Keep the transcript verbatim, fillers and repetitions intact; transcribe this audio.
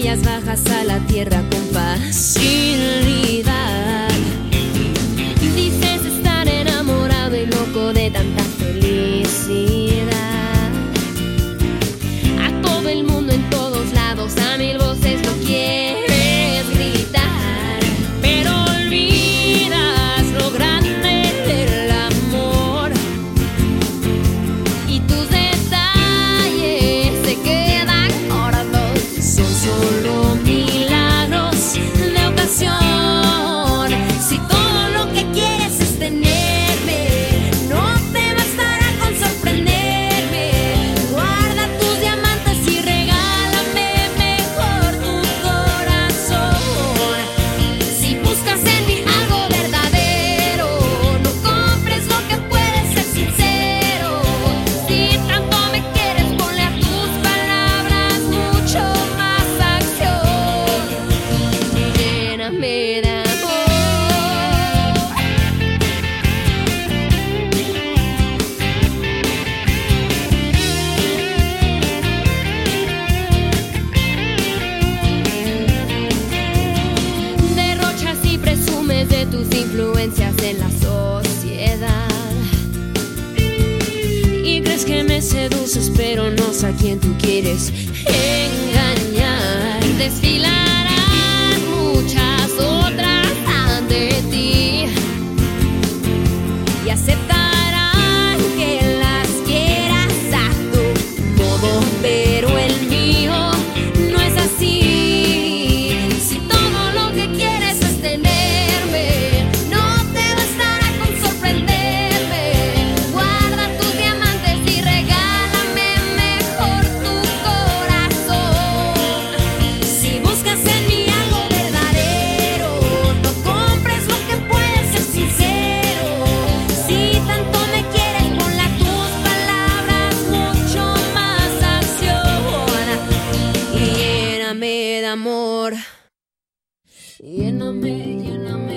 estrellas bajas a la tierra con facilidad. Dices estar enamorado y loco de tanta felicidad. A todo el mundo en todos lados a mil voces lo quieres gritar, pero olvidas lo grande del amor y tus detalles se quedan cortos. Son solo milagros de ocasión. Si todo lo que quieres es tenerme, no te bastará con sorprenderme. Guarda tus diamantes y regálame mejor tu corazón. Si buscas en mí algo verdadero, no compres lo que puede ser sincero. Si tanto me quieres, ponle a tus palabras mucho más acción. Lléname de amor. Derrochas y presumes de tus influencias en la sociedad y crees que me seduces, pero no sé a quién tú quieres engañar. Desfilarán muchas otras ante ti y aceptarán que las quieras a tu modo, pero el mío no es así. Si todo lo que quieres es tenerme, no te bastará con sorprenderme. Guarda tus diamantes y regálame mejor tu corazón. Si buscas en mí algo verdadero, no compres lo que puede ser sincero. Si tanto me quieres, ponle a tus palabras mucho más acción. Y lléname de amor. Lléname, lléname.